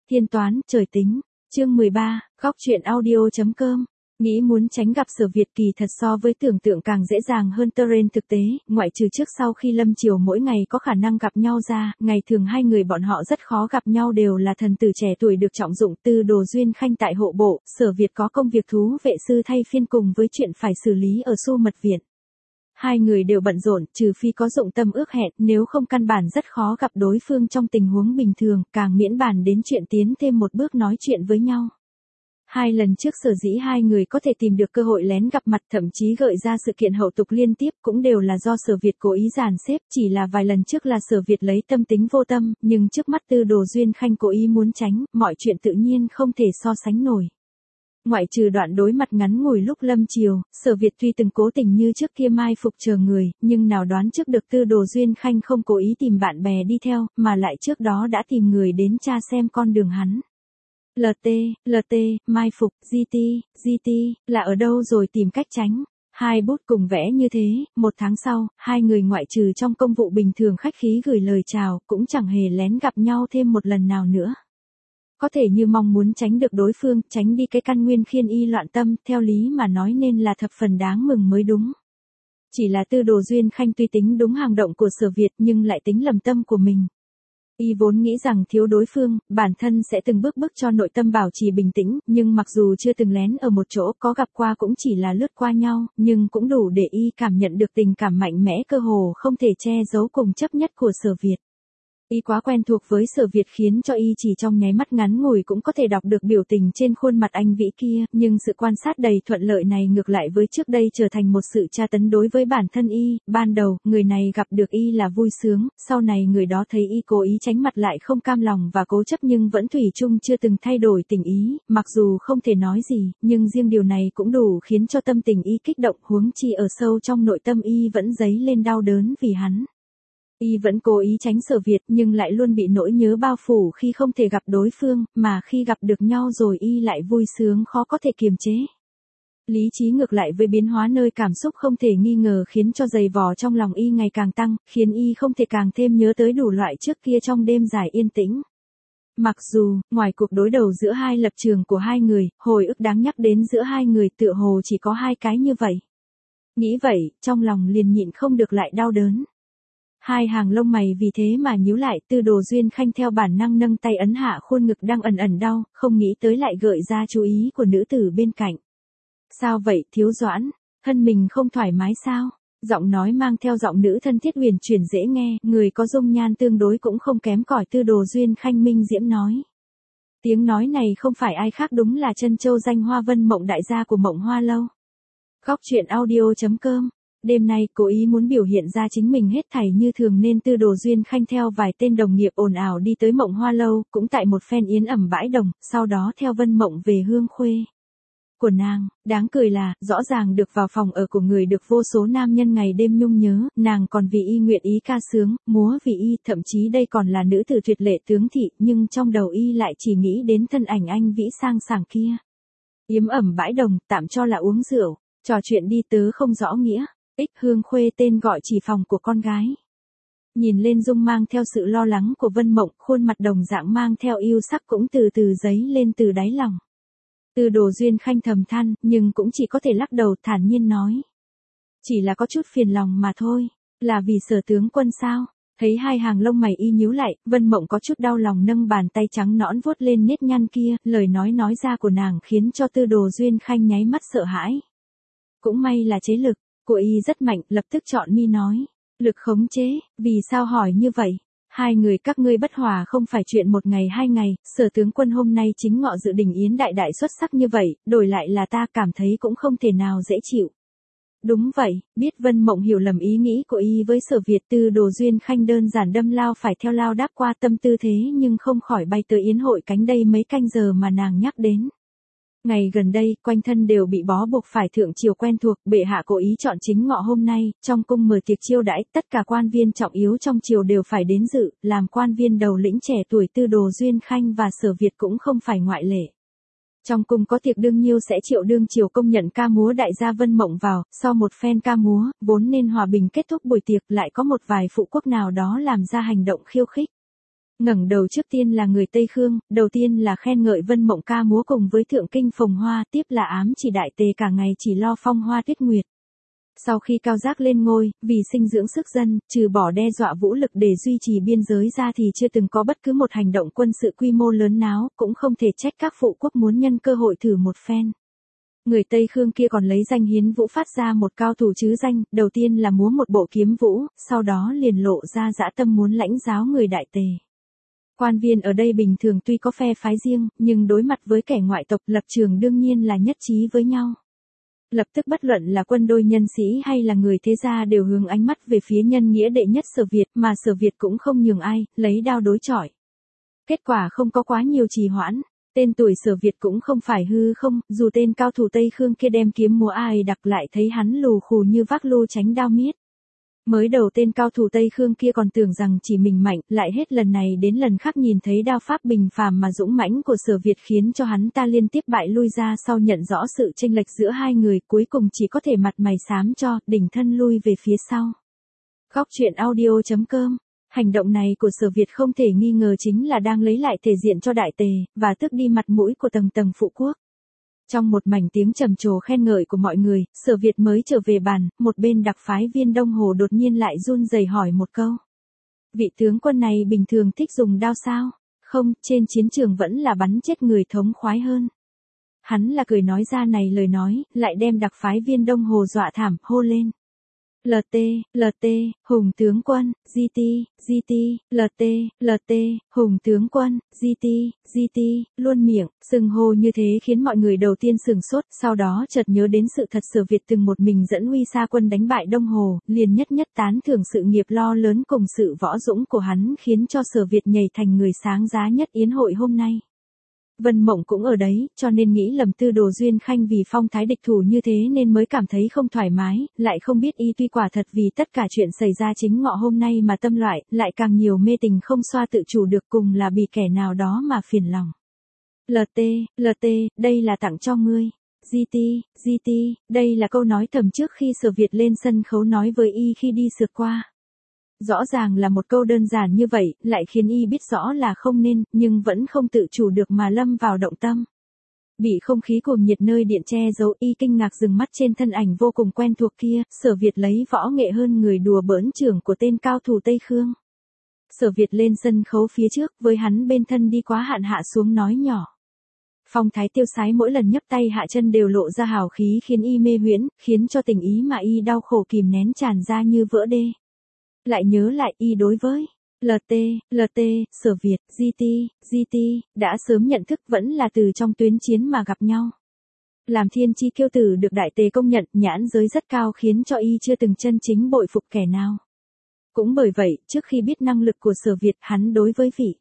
Thiên toán, trời tính. Chương 13, góc truyện audio.com. Nghĩ muốn tránh gặp Sở Việt kỳ thật so với tưởng tượng càng dễ dàng hơn Terrain thực tế, ngoại trừ trước sau khi Lâm Chiều mỗi ngày có khả năng gặp nhau ra, ngày thường hai người bọn họ rất khó gặp nhau đều là thần tử trẻ tuổi được trọng dụng Tư Đồ Duyên Khanh tại hộ bộ, Sở Việt có công việc thú vệ sư thay phiên cùng với chuyện phải xử lý ở Xu Mật Viện. Hai người đều bận rộn, trừ phi có dụng tâm ước hẹn, nếu không căn bản rất khó gặp đối phương trong tình huống bình thường, càng miễn bàn đến chuyện tiến thêm một bước nói chuyện với nhau. Hai lần trước sở dĩ hai người có thể tìm được cơ hội lén gặp mặt thậm chí gợi ra sự kiện hậu tục liên tiếp cũng đều là do Sở Việt cố ý dàn xếp, chỉ là vài lần trước là Sở Việt lấy tâm tính vô tâm, nhưng trước mắt Tư Đồ Duyên Khanh cố ý muốn tránh, mọi chuyện tự nhiên không thể so sánh nổi. Ngoại trừ đoạn đối mặt ngắn ngủi lúc Lâm Chiều, Sở Việt tuy từng cố tình như trước kia mai phục chờ người, nhưng nào đoán trước được Tư Đồ Duyên Khanh không cố ý tìm bạn bè đi theo, mà lại trước đó đã tìm người đến tra xem con đường hắn. LT, mai phục, GT, là ở đâu rồi tìm cách tránh. Hai bút cùng vẽ như thế, một tháng sau, hai người ngoại trừ trong công vụ bình thường khách khí gửi lời chào, cũng chẳng hề lén gặp nhau thêm một lần nào nữa. Có thể như mong muốn tránh được đối phương, tránh đi cái căn nguyên khiến y loạn tâm, theo lý mà nói nên là thập phần đáng mừng mới đúng. Chỉ là Tư Đồ Duyên Khanh tuy tính đúng hành động của Sở Việt nhưng lại tính lầm tâm của mình. Y vốn nghĩ rằng thiếu đối phương, bản thân sẽ từng bước cho nội tâm bảo trì bình tĩnh, nhưng mặc dù chưa từng lén ở một chỗ có gặp qua cũng chỉ là lướt qua nhau, nhưng cũng đủ để Y cảm nhận được tình cảm mạnh mẽ cơ hồ không thể che giấu cùng chấp nhất của Sở Việt. Y quá quen thuộc với Sở Việt khiến cho Y chỉ trong nháy mắt ngắn ngủi cũng có thể đọc được biểu tình trên khuôn mặt anh vĩ kia, nhưng sự quan sát đầy thuận lợi này ngược lại với trước đây trở thành một sự tra tấn đối với bản thân Y, ban đầu, người này gặp được Y là vui sướng, sau này người đó thấy Y cố ý tránh mặt lại không cam lòng và cố chấp nhưng vẫn thủy chung chưa từng thay đổi tình ý, mặc dù không thể nói gì, nhưng riêng điều này cũng đủ khiến cho tâm tình Y kích động, huống chi ở sâu trong nội tâm Y vẫn dấy lên đau đớn vì hắn. Y vẫn cố ý tránh Sở Việt nhưng lại luôn bị nỗi nhớ bao phủ khi không thể gặp đối phương, mà khi gặp được nhau rồi Y lại vui sướng khó có thể kiềm chế. Lý trí ngược lại với biến hóa nơi cảm xúc không thể nghi ngờ khiến cho dày vò trong lòng Y ngày càng tăng, khiến Y không thể càng thêm nhớ tới đủ loại trước kia trong đêm dài yên tĩnh. Mặc dù, ngoài cuộc đối đầu giữa hai lập trường của hai người, hồi ức đáng nhắc đến giữa hai người tựa hồ chỉ có hai cái như vậy. Nghĩ vậy, trong lòng liền nhịn không được lại đau đớn. Hai hàng lông mày vì thế mà nhíu lại, Tư Đồ Duyên Khanh theo bản năng nâng tay ấn hạ khuôn ngực đang ẩn đau, không nghĩ tới lại gợi ra chú ý của nữ tử bên cạnh. Sao vậy, Thiếu Doãn? Thân mình không thoải mái sao? Giọng nói mang theo giọng nữ thân thiết huyền chuyển dễ nghe, người có dung nhan tương đối cũng không kém cỏi Tư Đồ Duyên Khanh minh diễm nói. Tiếng nói này không phải ai khác đúng là Trân Châu danh Hoa Vân Mộng đại gia của Mộng Hoa Lâu. Góc truyện audio.com. Đêm nay cố ý muốn biểu hiện ra chính mình hết thảy như thường nên Tư Đồ Duyên Khanh theo vài tên đồng nghiệp ồn ào đi tới Mộng Hoa Lâu, cũng tại một phen yến ẩm bãi đồng, sau đó theo Vân Mộng về Hương Khuê của nàng. Đáng cười là, rõ ràng được vào phòng ở của người được vô số nam nhân ngày đêm nhung nhớ, nàng còn vì Y nguyện ý ca sướng, múa vì Y, thậm chí đây còn là nữ tử tuyệt lệ tướng thị, nhưng trong đầu Y lại chỉ nghĩ đến thân ảnh anh vĩ sang sảng kia. Yếm ẩm bãi đồng, tạm cho là uống rượu, trò chuyện đi tớ không rõ nghĩa. Hương Khuê tên gọi chỉ phòng của con gái. Nhìn lên dung mang theo sự lo lắng của Vân Mộng, khuôn mặt đồng dạng mang theo yêu sắc cũng từ từ dấy lên từ đáy lòng. Tư Đồ Duyên Khanh thầm than, nhưng cũng chỉ có thể lắc đầu thản nhiên nói. Chỉ là có chút phiền lòng mà thôi, là vì Sở tướng quân sao? Thấy hai hàng lông mày Y nhíu lại, Vân Mộng có chút đau lòng nâng bàn tay trắng nõn vuốt lên nếp nhăn kia, lời nói ra của nàng khiến cho Tư Đồ Duyên Khanh nháy mắt sợ hãi. Cũng may là chế lực của Y rất mạnh, lập tức chọn mi nói. Lực khống chế, vì sao hỏi như vậy? Hai người các ngươi bất hòa không phải chuyện một ngày hai ngày, Sở tướng quân hôm nay chính ngọ dự đình yến đại xuất sắc như vậy, đổi lại là ta cảm thấy cũng không thể nào dễ chịu. Đúng vậy, biết Vân Mộng hiểu lầm ý nghĩ của Y với Sở Việt, Tư Đồ Duyên Khanh đơn giản đâm lao phải theo lao đáp qua tâm tư thế nhưng không khỏi bay tới yến hội cánh đây mấy canh giờ mà nàng nhắc đến. Ngày gần đây, quanh thân đều bị bó buộc phải thượng triều quen thuộc, bệ hạ cố ý chọn chính ngọ hôm nay, trong cung mở tiệc chiêu đãi, tất cả quan viên trọng yếu trong triều đều phải đến dự, làm quan viên đầu lĩnh trẻ tuổi Tư Đồ Duyên Khanh và Sở Việt cũng không phải ngoại lệ. Trong cung có tiệc đương nhiêu sẽ triệu đương triều công nhận ca múa đại gia Vân Mộng vào, sau một phen ca múa, vốn nên hòa bình kết thúc buổi tiệc lại có một vài phụ quốc nào đó làm ra hành động khiêu khích. Ngẩng đầu trước tiên là người Tây Khương, đầu tiên là khen ngợi Vân Mộng ca múa cùng với thượng kinh phồng hoa, tiếp là ám chỉ đại tề cả ngày chỉ lo phong hoa tuyết nguyệt. Sau khi Cao Giác lên ngôi, vì sinh dưỡng sức dân, trừ bỏ đe dọa vũ lực để duy trì biên giới ra thì chưa từng có bất cứ một hành động quân sự quy mô lớn náo, cũng không thể trách các phụ quốc muốn nhân cơ hội thử một phen. Người Tây Khương kia còn lấy danh hiến vũ phát ra một cao thủ chứ danh, đầu tiên là múa một bộ kiếm vũ, sau đó liền lộ ra dã tâm muốn lãnh giáo người đại tề. Quan viên ở đây bình thường tuy có phe phái riêng, nhưng đối mặt với kẻ ngoại tộc lập trường đương nhiên là nhất trí với nhau. Lập tức bất luận là quân đôi nhân sĩ hay là người thế gia đều hướng ánh mắt về phía nhân nghĩa đệ nhất Sở Việt, mà Sở Việt cũng không nhường ai, lấy đao đối chọi. Kết quả không có quá nhiều trì hoãn, tên tuổi Sở Việt cũng không phải hư không, dù tên cao thủ Tây Khương kia đem kiếm múa ai đặc lại thấy hắn lù khù như vác lu tránh đao miết. Mới đầu tên cao thủ Tây Khương kia còn tưởng rằng chỉ mình mạnh, lại hết lần này đến lần khác nhìn thấy đao pháp bình phàm mà dũng mãnh của Sở Việt khiến cho hắn ta liên tiếp bại lui ra sau nhận rõ sự chênh lệch giữa hai người, cuối cùng chỉ có thể mặt mày xám cho, đỉnh thân lui về phía sau. Góc truyện audio.com. Hành động này của Sở Việt không thể nghi ngờ chính là đang lấy lại thể diện cho đại tề, và tước đi mặt mũi của tầng tầng phụ quốc. Trong một mảnh tiếng trầm trồ khen ngợi của mọi người, Sở Việt mới trở về bàn, một bên đặc phái viên Đông Hồ đột nhiên lại run rẩy hỏi một câu. Vị tướng quân này bình thường thích dùng đao sao? Không, trên chiến trường vẫn là bắn chết người thống khoái hơn. Hắn là cười nói ra này lời nói, lại đem đặc phái viên Đông Hồ dọa thảm, hô lên. LT, Hùng tướng quân, GT, LT, Hùng tướng quân, GT, luôn miệng, xưng hô như thế khiến mọi người đầu tiên sửng sốt, sau đó chợt nhớ đến sự thật Sở Việt từng một mình dẫn Huy Sa quân đánh bại Đông Hồ, liền nhất tán thưởng sự nghiệp lo lớn cùng sự võ dũng của hắn khiến cho Sở Việt nhảy thành người sáng giá nhất yến hội hôm nay. Vân Mộng cũng ở đấy, cho nên nghĩ lầm Tư Đồ Duyên Khanh vì phong thái địch thủ như thế nên mới cảm thấy không thoải mái, lại không biết y tuy quả thật vì tất cả chuyện xảy ra chính ngọ hôm nay mà tâm loại, lại càng nhiều mê tình không xoa tự chủ được cùng là bị kẻ nào đó mà phiền lòng. LT, đây là tặng cho ngươi. GT, đây là câu nói thầm trước khi Sở Việt lên sân khấu nói với y khi đi sượt qua. Rõ ràng là một câu đơn giản như vậy, lại khiến y biết rõ là không nên, nhưng vẫn không tự chủ được mà lâm vào động tâm. Bị không khí cuồng nhiệt nơi điện che giấu, y kinh ngạc dừng mắt trên thân ảnh vô cùng quen thuộc kia, Sở Việt lấy võ nghệ hơn người đùa bỡn trưởng của tên cao thủ Tây Khương. Sở Việt lên sân khấu phía trước, với hắn bên thân đi quá hạn hạ xuống nói nhỏ. Phong thái tiêu sái mỗi lần nhấc tay hạ chân đều lộ ra hào khí khiến y mê huyễn, khiến cho tình ý mà y đau khổ kìm nén tràn ra như vỡ đê. Lại nhớ lại y đối với LT, Sở Việt, GT, đã sớm nhận thức vẫn là từ trong tuyến chiến mà gặp nhau. Làm thiên chi kiêu tử được đại tề công nhận, nhãn giới rất cao khiến cho y chưa từng chân chính bội phục kẻ nào. Cũng bởi vậy, trước khi biết năng lực của Sở Việt, hắn đối với vị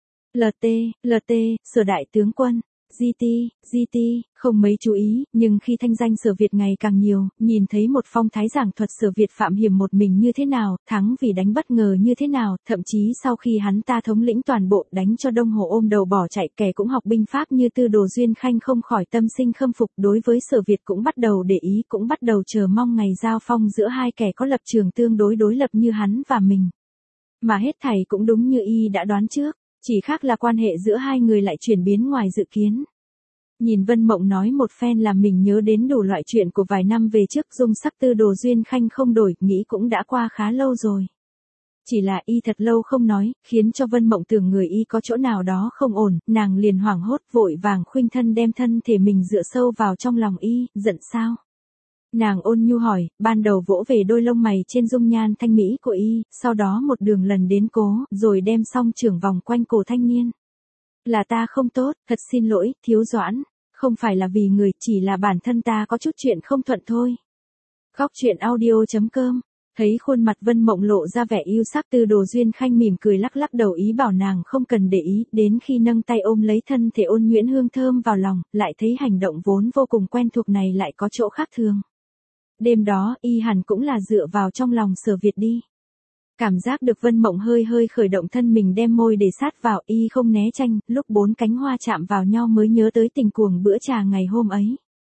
LT, Sở đại tướng quân, GT, không mấy chú ý, nhưng khi thanh danh Sở Việt ngày càng nhiều, nhìn thấy một phong thái giảng thuật Sở Việt phạm hiểm một mình như thế nào, thắng vì đánh bất ngờ như thế nào, thậm chí sau khi hắn ta thống lĩnh toàn bộ đánh cho Đông Hồ ôm đầu bỏ chạy, kẻ cũng học binh pháp như Tư Đồ Duyên Khanh không khỏi tâm sinh khâm phục, đối với Sở Việt cũng bắt đầu để ý, cũng bắt đầu chờ mong ngày giao phong giữa hai kẻ có lập trường tương đối đối lập như hắn và mình. Mà hết thảy cũng đúng như y đã đoán trước. Chỉ khác là quan hệ giữa hai người lại chuyển biến ngoài dự kiến. Nhìn Vân Mộng nói một phen làm mình nhớ đến đủ loại chuyện của vài năm về trước, dung sắc Tư Đồ Duyên Khanh không đổi, nghĩ cũng đã qua khá lâu rồi. Chỉ là y thật lâu không nói, khiến cho Vân Mộng tưởng người y có chỗ nào đó không ổn, nàng liền hoảng hốt vội vàng khuynh thân đem thân thể mình dựa sâu vào trong lòng y, giận sao? Nàng ôn nhu hỏi, ban đầu vỗ về đôi lông mày trên dung nhan thanh mỹ của y, sau đó một đường lần đến cố, rồi đem song trưởng vòng quanh cổ thanh niên. Là ta không tốt, thật xin lỗi, Thiếu Doãn, không phải là vì người, chỉ là bản thân ta có chút chuyện không thuận thôi. Góc truyện audio.com. Thấy khuôn mặt Vân Mộng lộ ra vẻ yêu sắc, Tư Đồ Duyên Khanh mỉm cười lắc lắc đầu ý bảo nàng không cần để ý, đến khi nâng tay ôm lấy thân thể ôn nhuyễn hương thơm vào lòng, lại thấy hành động vốn vô cùng quen thuộc này lại có chỗ khác thường. Đêm đó, y hẳn cũng là dựa vào trong lòng Sở Việt đi. Cảm giác được Vân Mộng hơi khởi động thân mình đem môi để sát vào, y không né tranh, lúc bốn cánh hoa chạm vào nhau mới nhớ tới tình cuồng bữa trà ngày hôm ấy.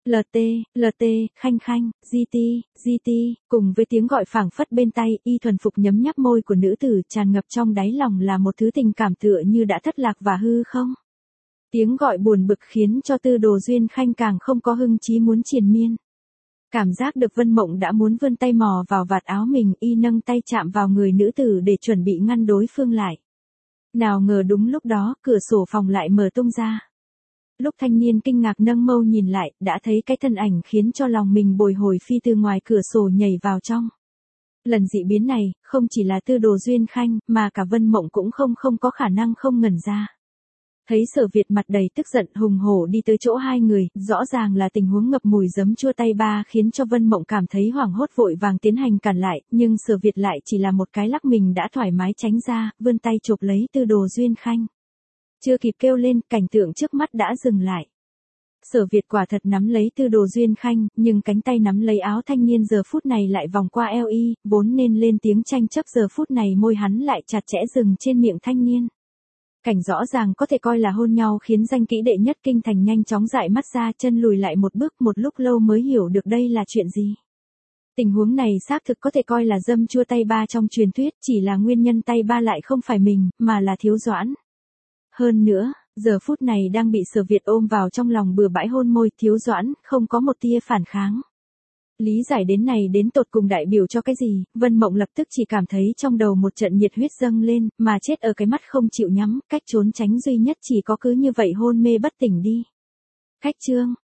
LT, LT, Khanh Khanh, GT, GT, cùng với tiếng gọi phảng phất bên tai, Y Thuần Phục nhấm nháp môi của nữ tử, tràn ngập trong đáy lòng là một thứ tình cảm tựa như đã thất lạc và hư không. Tiếng gọi buồn bực khiến cho Tư Đồ Duyên Khanh càng không có hưng chí muốn triền miên. Cảm giác được Vân Mộng đã muốn vươn tay mò vào vạt áo mình, y nâng tay chạm vào người nữ tử để chuẩn bị ngăn đối phương lại. Nào ngờ đúng lúc đó, cửa sổ phòng lại mở tung ra. Lúc thanh niên kinh ngạc nâng mâu nhìn lại, đã thấy cái thân ảnh khiến cho lòng mình bồi hồi phi từ ngoài cửa sổ nhảy vào trong. Lần dị biến này, không chỉ là Tư Đồ Duyên Khanh, mà cả Vân Mộng cũng không có khả năng không ngẩn ra. Thấy Sở Việt mặt đầy tức giận hùng hổ đi tới chỗ hai người, rõ ràng là tình huống ngập mùi giấm chua tay ba khiến cho Vân Mộng cảm thấy hoảng hốt vội vàng tiến hành cản lại, nhưng Sở Việt lại chỉ là một cái lắc mình đã thoải mái tránh ra, vươn tay chộp lấy Tư Đồ Duyên Khanh. Chưa kịp kêu lên, cảnh tượng trước mắt đã dừng lại. Sở Việt quả thật nắm lấy Tư Đồ Duyên Khanh, nhưng cánh tay nắm lấy áo thanh niên giờ phút này lại vòng qua eo y, vốn nên lên tiếng tranh chấp giờ phút này môi hắn lại chặt chẽ dừng trên miệng thanh niên. Cảnh rõ ràng có thể coi là hôn nhau khiến danh kỹ đệ nhất kinh thành nhanh chóng dại mắt ra, chân lùi lại một bước, một lúc lâu mới hiểu được đây là chuyện gì. Tình huống này xác thực có thể coi là dâm chua tay ba trong truyền thuyết, chỉ là nguyên nhân tay ba lại không phải mình, mà là Thiếu Doãn. Hơn nữa, giờ phút này đang bị Sở Việt ôm vào trong lòng bừa bãi hôn môi, Thiếu Doãn không có một tia phản kháng. Lý giải đến này đến tột cùng đại biểu cho cái gì, Vân Mộng lập tức chỉ cảm thấy trong đầu một trận nhiệt huyết dâng lên, mà chết ở cái mắt không chịu nhắm, cách trốn tránh duy nhất chỉ có cứ như vậy hôn mê bất tỉnh đi. Khách chương,